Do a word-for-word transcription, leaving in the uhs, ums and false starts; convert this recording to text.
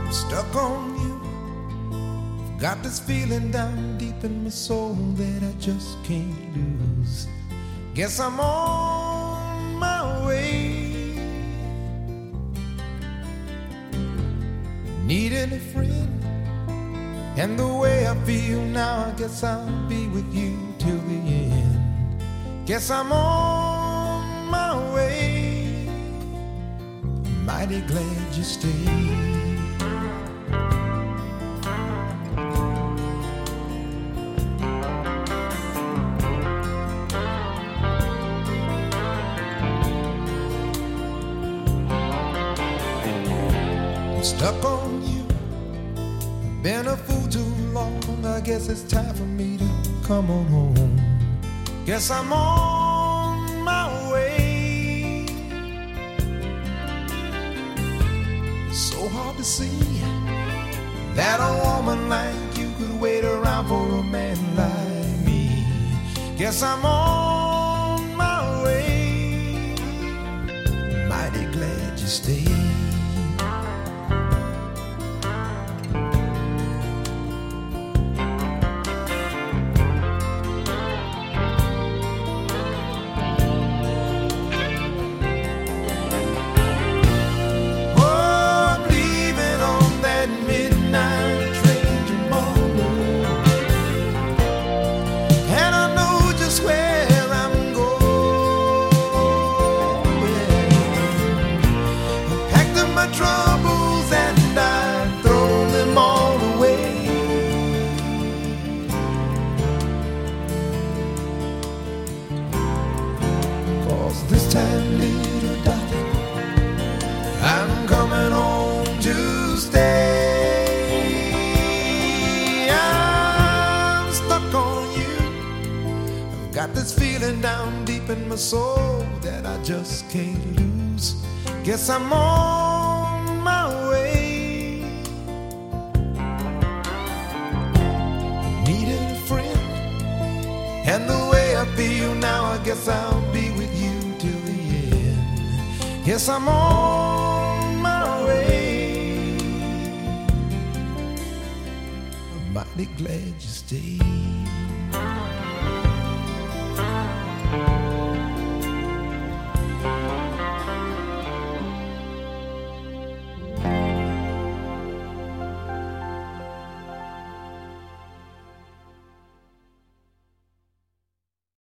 Stuck on you. Got this feeling down deep in my soul that I just can't lose. Guess I'm on my way. Needing a friend, and the way I feel now, I guess I'll be with you till the end. Guess I'm on my way. Mighty glad you stayed. Stuck on you, been a fool too long. I guess it's time for me to come on home. Guess I'm on my way. So hard to see that a woman like you could wait around for a man like me. Guess I'm on my way. Mighty glad you stayed. This time, little darling, I'm coming home to stay. I'm stuck on you. I've got this feeling down deep in my soul that I just can't lose. Guess I'm on my way. Needed a friend, and the way I feel now, I guess I'll be with you till the end. Yes, I'm on my way. I'm mighty glad you stayed.